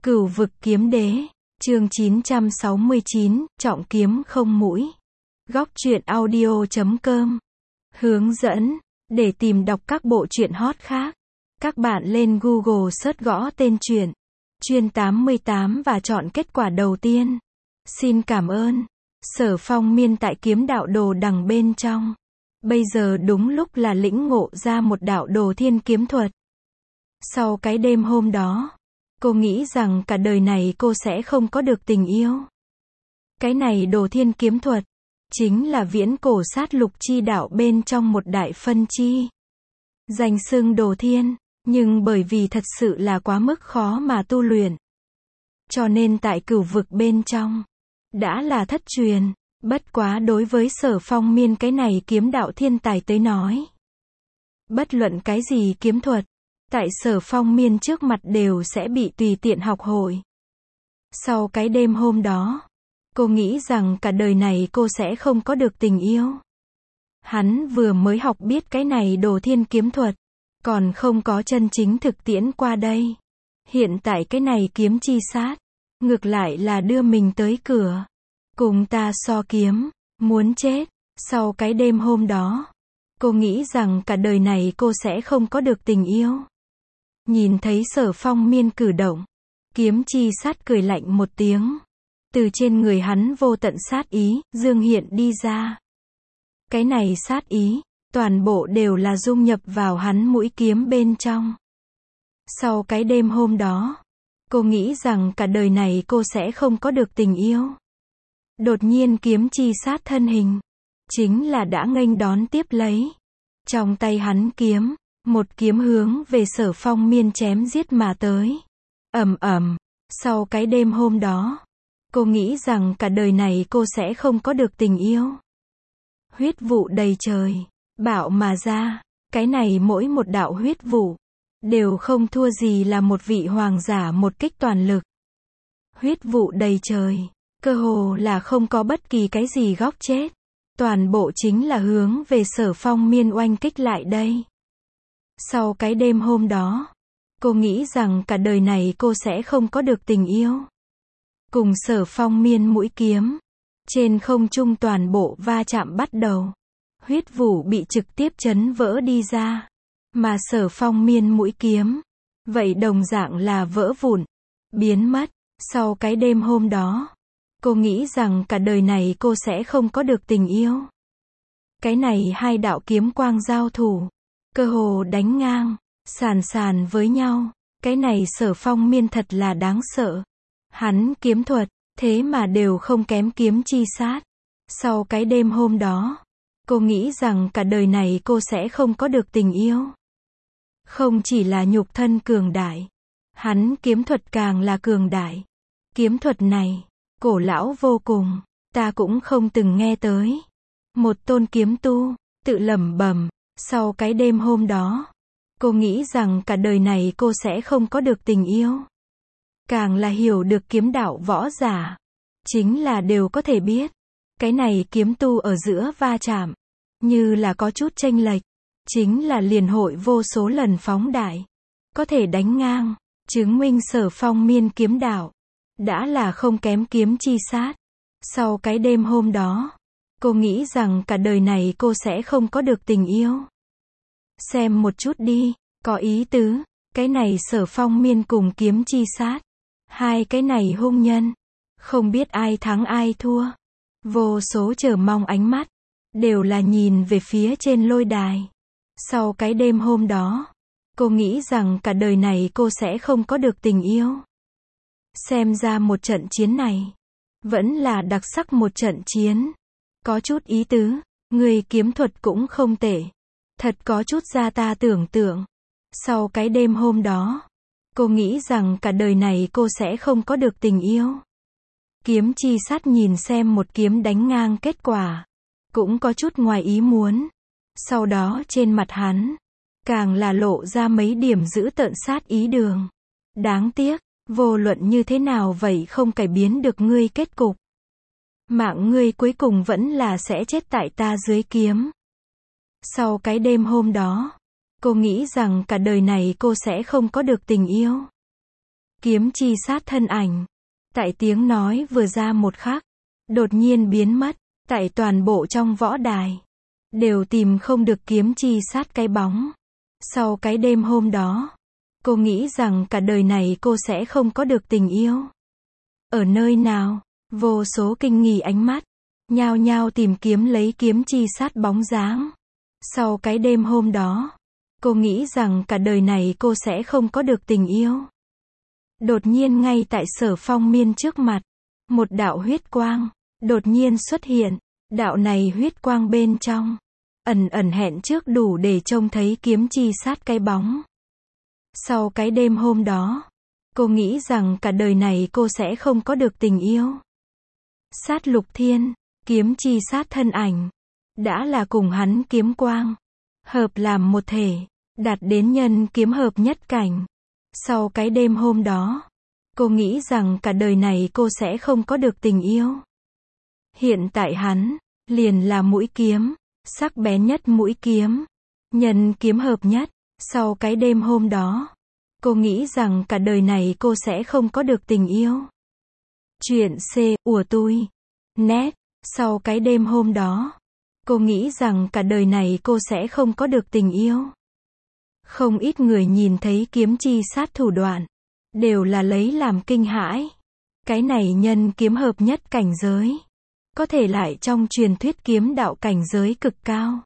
Cửu vực kiếm đế, chương 969, trọng kiếm không mũi. Góc truyện audio.com. Hướng dẫn, để tìm đọc các bộ truyện hot khác. Các bạn lên Google search gõ tên truyện, Chuyên 88 và chọn kết quả đầu tiên. Xin cảm ơn. Sở Phong Miên tại kiếm đạo đồ đằng bên trong. Bây giờ đúng lúc là lĩnh ngộ ra một đạo đồ thiên kiếm thuật. Sau cái đêm hôm đó, cô nghĩ rằng cả đời này cô sẽ không có được tình yêu. Cái này đồ thiên kiếm thuật, chính là viễn cổ sát lục chi đạo bên trong một đại phân chi. Danh xưng đồ thiên, nhưng bởi vì thật sự là quá mức khó mà tu luyện. Cho nên tại cửu vực bên trong, đã là thất truyền, bất quá đối với Sở Phong Miên cái này kiếm đạo thiên tài tới nói. Bất luận cái gì kiếm thuật, tại Sở Phong Miên trước mặt đều sẽ bị tùy tiện học hội. Sau cái đêm hôm đó, cô nghĩ rằng cả đời này cô sẽ không có được tình yêu. Hắn vừa mới học biết cái này đồ thiên kiếm thuật, còn không có chân chính thực tiễn qua đây. Hiện tại cái này kiếm chi sát, ngược lại là đưa mình tới cửa. Cùng ta so kiếm, muốn chết. Sau cái đêm hôm đó, cô nghĩ rằng cả đời này cô sẽ không có được tình yêu. Nhìn thấy Sở Phong Miên cử động, kiếm chi sát cười lạnh một tiếng. Từ trên người hắn vô tận sát ý, dương hiện đi ra. Cái này sát ý, toàn bộ đều là dung nhập vào hắn mũi kiếm bên trong. Sau cái đêm hôm đó, cô nghĩ rằng cả đời này cô sẽ không có được tình yêu. Đột nhiên kiếm chi sát thân hình, chính là đã nghênh đón tiếp lấy. Trong tay hắn kiếm, một kiếm hướng về Sở Phong Miên chém giết mà tới. Ầm ầm, sau cái đêm hôm đó, cô nghĩ rằng cả đời này cô sẽ không có được tình yêu. Huyết vụ đầy trời, bạo mà ra, cái này mỗi một đạo huyết vụ, đều không thua gì là một vị hoàng giả một kích toàn lực. Huyết vụ đầy trời, cơ hồ là không có bất kỳ cái gì góc chết. Toàn bộ chính là hướng về Sở Phong Miên oanh kích lại đây. Sau cái đêm hôm đó, cô nghĩ rằng cả đời này cô sẽ không có được tình yêu. Cùng Sở Phong Miên mũi kiếm, trên không trung toàn bộ va chạm bắt đầu. Huyết vụ bị trực tiếp chấn vỡ đi ra. Mà Sở Phong Miên mũi kiếm, vậy đồng dạng là vỡ vụn, biến mất. Sau cái đêm hôm đó, cô nghĩ rằng cả đời này cô sẽ không có được tình yêu. Cái này hai đạo kiếm quang giao thủ, cơ hồ đánh ngang, sàn sàn với nhau. Cái này Sở Phong Miên thật là đáng sợ. Hắn kiếm thuật, thế mà đều không kém kiếm chi sát. Sau cái đêm hôm đó, cô nghĩ rằng cả đời này cô sẽ không có được tình yêu. Không chỉ là nhục thân cường đại, hắn kiếm thuật càng là cường đại. Kiếm thuật này, cổ lão vô cùng, ta cũng không từng nghe tới. Một tôn kiếm tu, tự lẩm bẩm. Sau cái đêm hôm đó, cô nghĩ rằng cả đời này cô sẽ không có được tình yêu. Càng là hiểu được kiếm đạo võ giả, chính là đều có thể biết. Cái này kiếm tu ở giữa va chạm, như là có chút chênh lệch, chính là liền hội vô số lần phóng đại. Có thể đánh ngang, chứng minh Sở Phong Miên kiếm đạo, đã là không kém kiếm chi sát. Sau cái đêm hôm đó, cô nghĩ rằng cả đời này cô sẽ không có được tình yêu. Xem một chút đi, có ý tứ. Cái này Sở Phong Miên cùng kiếm chi sát, hai cái này hung nhân, không biết ai thắng ai thua. Vô số chờ mong ánh mắt, đều là nhìn về phía trên lôi đài. Sau cái đêm hôm đó, cô nghĩ rằng cả đời này cô sẽ không có được tình yêu. Xem ra một trận chiến này, vẫn là đặc sắc một trận chiến. Có chút ý tứ, người kiếm thuật cũng không tệ. Thật có chút ra ta tưởng tượng. Sau cái đêm hôm đó, cô nghĩ rằng cả đời này cô sẽ không có được tình yêu. Kiếm chi sát nhìn xem một kiếm đánh ngang kết quả, cũng có chút ngoài ý muốn. Sau đó trên mặt hắn, càng là lộ ra mấy điểm dữ tợn sát ý đường. Đáng tiếc, vô luận như thế nào vậy không cải biến được ngươi kết cục. Mạng ngươi cuối cùng vẫn là sẽ chết tại ta dưới kiếm. Sau cái đêm hôm đó, cô nghĩ rằng cả đời này cô sẽ không có được tình yêu. Kiếm chi sát thân ảnh. Tại tiếng nói vừa ra một khắc, đột nhiên biến mất. Tại toàn bộ trong võ đài, đều tìm không được kiếm chi sát cái bóng. Sau cái đêm hôm đó, cô nghĩ rằng cả đời này cô sẽ không có được tình yêu. Ở nơi nào, vô số kinh nghi ánh mắt, nhao nhao tìm kiếm lấy kiếm chi sát bóng dáng. Sau cái đêm hôm đó, cô nghĩ rằng cả đời này cô sẽ không có được tình yêu. Đột nhiên ngay tại Sở Phong Miên trước mặt, một đạo huyết quang đột nhiên xuất hiện. Đạo này huyết quang bên trong ẩn ẩn hẹn trước đủ để trông thấy kiếm chi sát cái bóng. Sau cái đêm hôm đó, cô nghĩ rằng cả đời này cô sẽ không có được tình yêu. Sát lục thiên, kiếm chi sát thân ảnh, đã là cùng hắn kiếm quang, hợp làm một thể, đạt đến nhân kiếm hợp nhất cảnh. Sau cái đêm hôm đó, cô nghĩ rằng cả đời này cô sẽ không có được tình yêu. Hiện tại hắn, liền là mũi kiếm, sắc bén nhất mũi kiếm, nhân kiếm hợp nhất. Sau cái đêm hôm đó, cô nghĩ rằng cả đời này cô sẽ không có được tình yêu. Chuyện C của tôi. Nét. Sau cái đêm hôm đó, cô nghĩ rằng cả đời này cô sẽ không có được tình yêu. Không ít người nhìn thấy kiếm chi sát thủ đoạn, đều là lấy làm kinh hãi. Cái này nhân kiếm hợp nhất cảnh giới, có thể lại trong truyền thuyết kiếm đạo cảnh giới cực cao.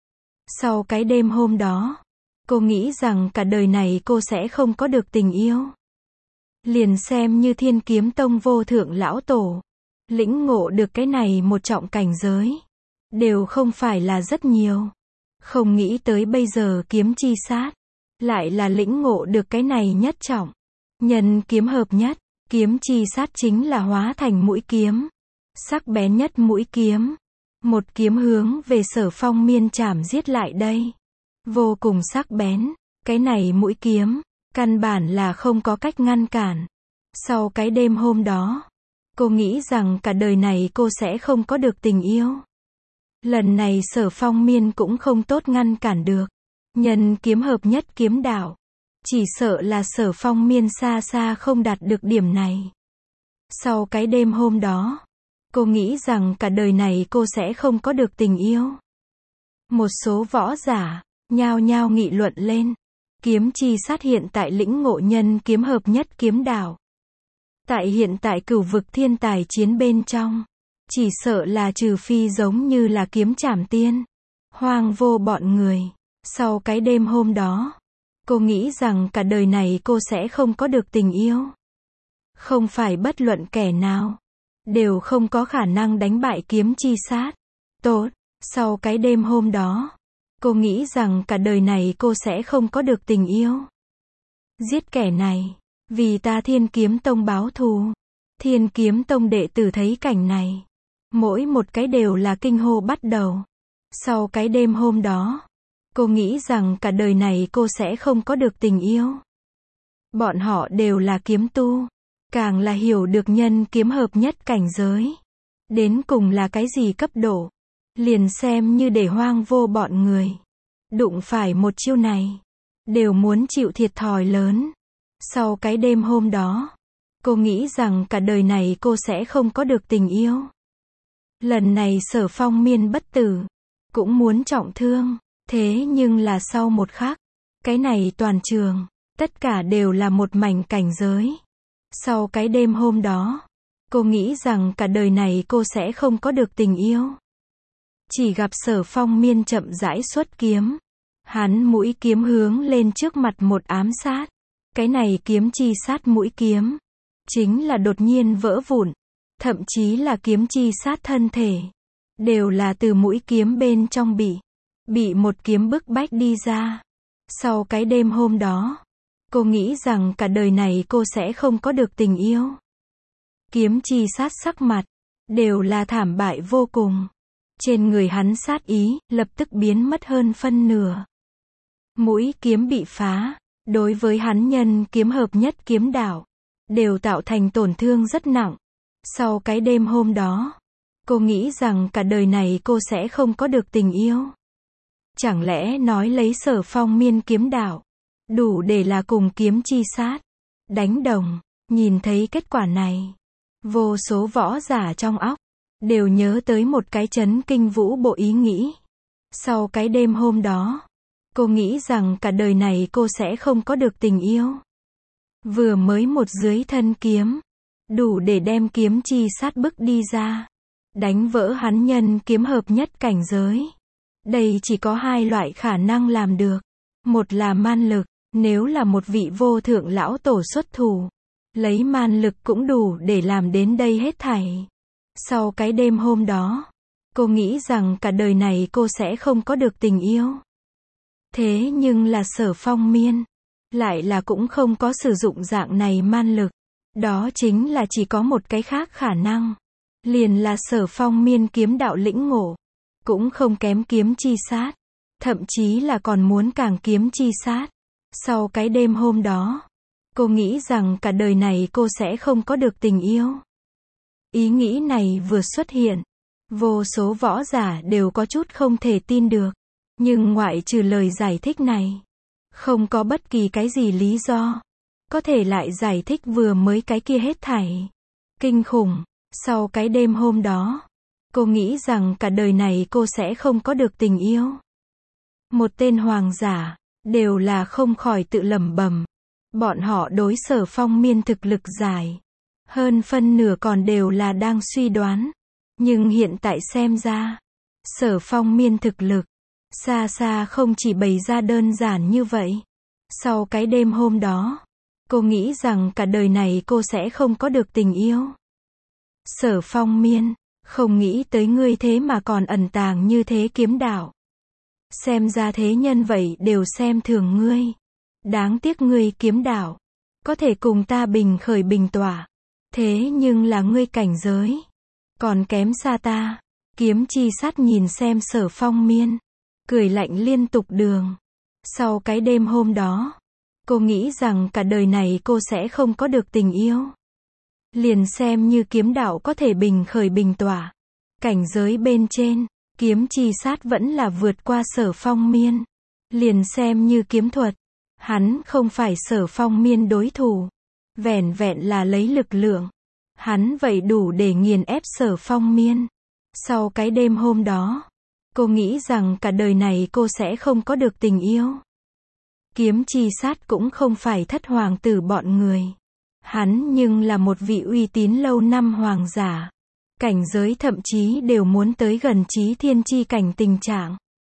Sau cái đêm hôm đó, cô nghĩ rằng cả đời này cô sẽ không có được tình yêu. Liền xem như Thiên Kiếm Tông vô thượng lão tổ, lĩnh ngộ được cái này một trọng cảnh giới, đều không phải là rất nhiều. Không nghĩ tới bây giờ kiếm chi sát, lại là lĩnh ngộ được cái này nhất trọng. Nhân kiếm hợp nhất, kiếm chi sát chính là hóa thành mũi kiếm. Sắc bén nhất mũi kiếm. Một kiếm hướng về Sở Phong Miên chảm giết lại đây. Vô cùng sắc bén. Cái này mũi kiếm, căn bản là không có cách ngăn cản. Sau cái đêm hôm đó, cô nghĩ rằng cả đời này cô sẽ không có được tình yêu. Lần này Sở Phong Miên cũng không tốt ngăn cản được. Nhân kiếm hợp nhất kiếm đạo. Chỉ sợ là Sở Phong Miên xa xa không đạt được điểm này. Sau cái đêm hôm đó, cô nghĩ rằng cả đời này cô sẽ không có được tình yêu. Một số võ giả, nhao nhao nghị luận lên. Kiếm chi sát hiện tại lĩnh ngộ nhân kiếm hợp nhất kiếm đạo. Tại hiện tại cửu vực thiên tài chiến bên trong, chỉ sợ là trừ phi giống như là kiếm trảm tiên, hoang vô bọn người. Sau cái đêm hôm đó, cô nghĩ rằng cả đời này cô sẽ không có được tình yêu. Không phải bất luận kẻ nào, đều không có khả năng đánh bại kiếm chi sát. Tốt, sau cái đêm hôm đó, cô nghĩ rằng cả đời này cô sẽ không có được tình yêu. Giết kẻ này, vì ta Thiên Kiếm Tông báo thù. Thiên Kiếm Tông đệ tử thấy cảnh này, mỗi một cái đều là kinh hô bắt đầu. Sau cái đêm hôm đó, cô nghĩ rằng cả đời này cô sẽ không có được tình yêu. Bọn họ đều là kiếm tu, càng là hiểu được nhân kiếm hợp nhất cảnh giới. Đến cùng là cái gì cấp độ, liền xem như để hoang vô bọn người. Đụng phải một chiêu này, đều muốn chịu thiệt thòi lớn. Sau cái đêm hôm đó, cô nghĩ rằng cả đời này cô sẽ không có được tình yêu. Lần này Sở Phong Miên bất tử, cũng muốn trọng thương. Thế nhưng là sau một khắc, cái này toàn trường, tất cả đều là một mảnh cảnh giới. Sau cái đêm hôm đó, cô nghĩ rằng cả đời này cô sẽ không có được tình yêu. Chỉ gặp Sở Phong Miên chậm rãi xuất kiếm. Hắn mũi kiếm hướng lên trước mặt một ám sát. Cái này kiếm chi sát mũi kiếm, chính là đột nhiên vỡ vụn. Thậm chí là kiếm chi sát thân thể, đều là từ mũi kiếm bên trong bị một kiếm bức bách đi ra. Sau cái đêm hôm đó, cô nghĩ rằng cả đời này cô sẽ không có được tình yêu. Kiếm chi sát sắc mặt, đều là thảm bại vô cùng. Trên người hắn sát ý, lập tức biến mất hơn phân nửa. Mũi kiếm bị phá, đối với hắn nhân kiếm hợp nhất kiếm đạo, đều tạo thành tổn thương rất nặng. Sau cái đêm hôm đó, cô nghĩ rằng cả đời này cô sẽ không có được tình yêu. Chẳng lẽ nói lấy Sở Phong Miên kiếm đạo, đủ để là cùng kiếm chi sát đánh đồng. Nhìn thấy kết quả này, vô số võ giả trong óc đều nhớ tới một cái chấn kinh vũ bộ ý nghĩ. Sau cái đêm hôm đó, cô nghĩ rằng cả đời này cô sẽ không có được tình yêu. Vừa mới một dưới thân kiếm, đủ để đem kiếm chi sát bức đi ra, đánh vỡ hắn nhân kiếm hợp nhất cảnh giới. Đây chỉ có hai loại khả năng làm được. Một là man lực, nếu là một vị vô thượng lão tổ xuất thủ, lấy man lực cũng đủ để làm đến đây hết thảy. Sau cái đêm hôm đó, cô nghĩ rằng cả đời này cô sẽ không có được tình yêu. Thế nhưng là Sở Phong Miên, lại là cũng không có sử dụng dạng này man lực. Đó chính là chỉ có một cái khác khả năng. Liền là Sở Phong Miên kiếm đạo lĩnh ngộ, cũng không kém kiếm chi sát. Thậm chí là còn muốn càng kiếm chi sát. Sau cái đêm hôm đó, cô nghĩ rằng cả đời này cô sẽ không có được tình yêu. Ý nghĩ này vừa xuất hiện, vô số võ giả đều có chút không thể tin được. Nhưng ngoại trừ lời giải thích này, không có bất kỳ cái gì lý do có thể lại giải thích vừa mới cái kia hết thảy. Kinh khủng. Sau cái đêm hôm đó, cô nghĩ rằng cả đời này cô sẽ không có được tình yêu. Một tên hoàng giả, đều là không khỏi tự lẩm bẩm. Bọn họ đối Sở Phong Miên thực lực giải, hơn phân nửa còn đều là đang suy đoán. Nhưng hiện tại xem ra, Sở Phong Miên thực lực, xa xa không chỉ bày ra đơn giản như vậy. Sau cái đêm hôm đó, cô nghĩ rằng cả đời này cô sẽ không có được tình yêu. Sở Phong Miên, không nghĩ tới ngươi thế mà còn ẩn tàng như thế kiếm đạo. Xem ra thế nhân vậy đều xem thường ngươi. Đáng tiếc ngươi kiếm đạo, có thể cùng ta bình khởi bình tỏa. Thế nhưng là ngươi cảnh giới, còn kém xa ta. Kiếm chi sát nhìn xem Sở Phong Miên, cười lạnh liên tục đường. Sau cái đêm hôm đó, cô nghĩ rằng cả đời này cô sẽ không có được tình yêu. Liền xem như kiếm đạo có thể bình khởi bình tỏa, cảnh giới bên trên, kiếm chi sát vẫn là vượt qua Sở Phong Miên. Liền xem như kiếm thuật, hắn không phải Sở Phong Miên đối thủ. Vẻn vẹn là lấy lực lượng, hắn vậy đủ để nghiền ép Sở Phong Miên. Sau cái đêm hôm đó, cô nghĩ rằng cả đời này cô sẽ không có được tình yêu. Kiếm chi sát cũng không phải thất hoàng tử bọn người. Hắn nhưng là một vị uy tín lâu năm hoàng giả. Cảnh giới thậm chí đều muốn tới gần chí thiên chi cảnh tình trạng.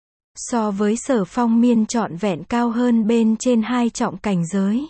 So với Sở Phong Miên trọn vẹn cao hơn bên trên 2 trọng cảnh giới.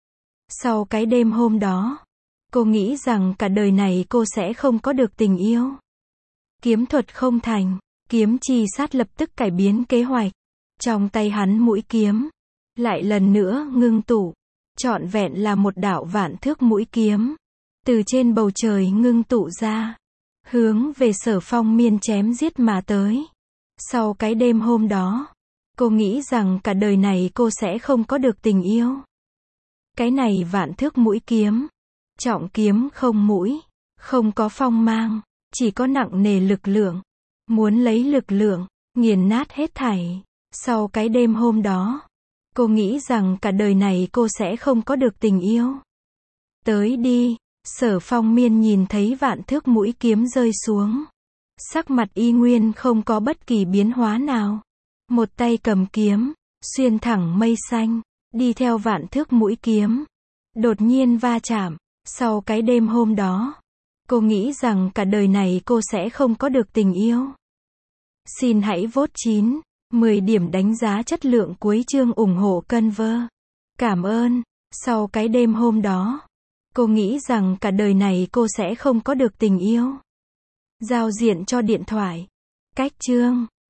Sau cái đêm hôm đó, cô nghĩ rằng cả đời này cô sẽ không có được tình yêu. Kiếm thuật không thành, kiếm chi sát lập tức cải biến kế hoạch. Trong tay hắn mũi kiếm, lại lần nữa ngưng tụ, trọn vẹn là một đạo vạn thước mũi kiếm, từ trên bầu trời ngưng tụ ra, hướng về Sở Phong Miên chém giết mà tới. Sau cái đêm hôm đó, cô nghĩ rằng cả đời này cô sẽ không có được tình yêu. Cái này vạn thước mũi kiếm, trọng kiếm không mũi, không có phong mang, chỉ có nặng nề lực lượng. Muốn lấy lực lượng, nghiền nát hết thảy. Sau cái đêm hôm đó, cô nghĩ rằng cả đời này cô sẽ không có được tình yêu. Tới đi, Sở Phong Miên nhìn thấy vạn thước mũi kiếm rơi xuống. Sắc mặt y nguyên không có bất kỳ biến hóa nào. Một tay cầm kiếm, xuyên thẳng mây xanh, đi theo vạn thước mũi kiếm. Đột nhiên va chạm. Sau cái đêm hôm đó, cô nghĩ rằng cả đời này cô sẽ không có được tình yêu. Xin hãy vote 9, 10 điểm đánh giá chất lượng cuối chương ủng hộ Conver. Cảm ơn. Sau cái đêm hôm đó, cô nghĩ rằng cả đời này cô sẽ không có được tình yêu. Giao diện cho điện thoại. Cách chương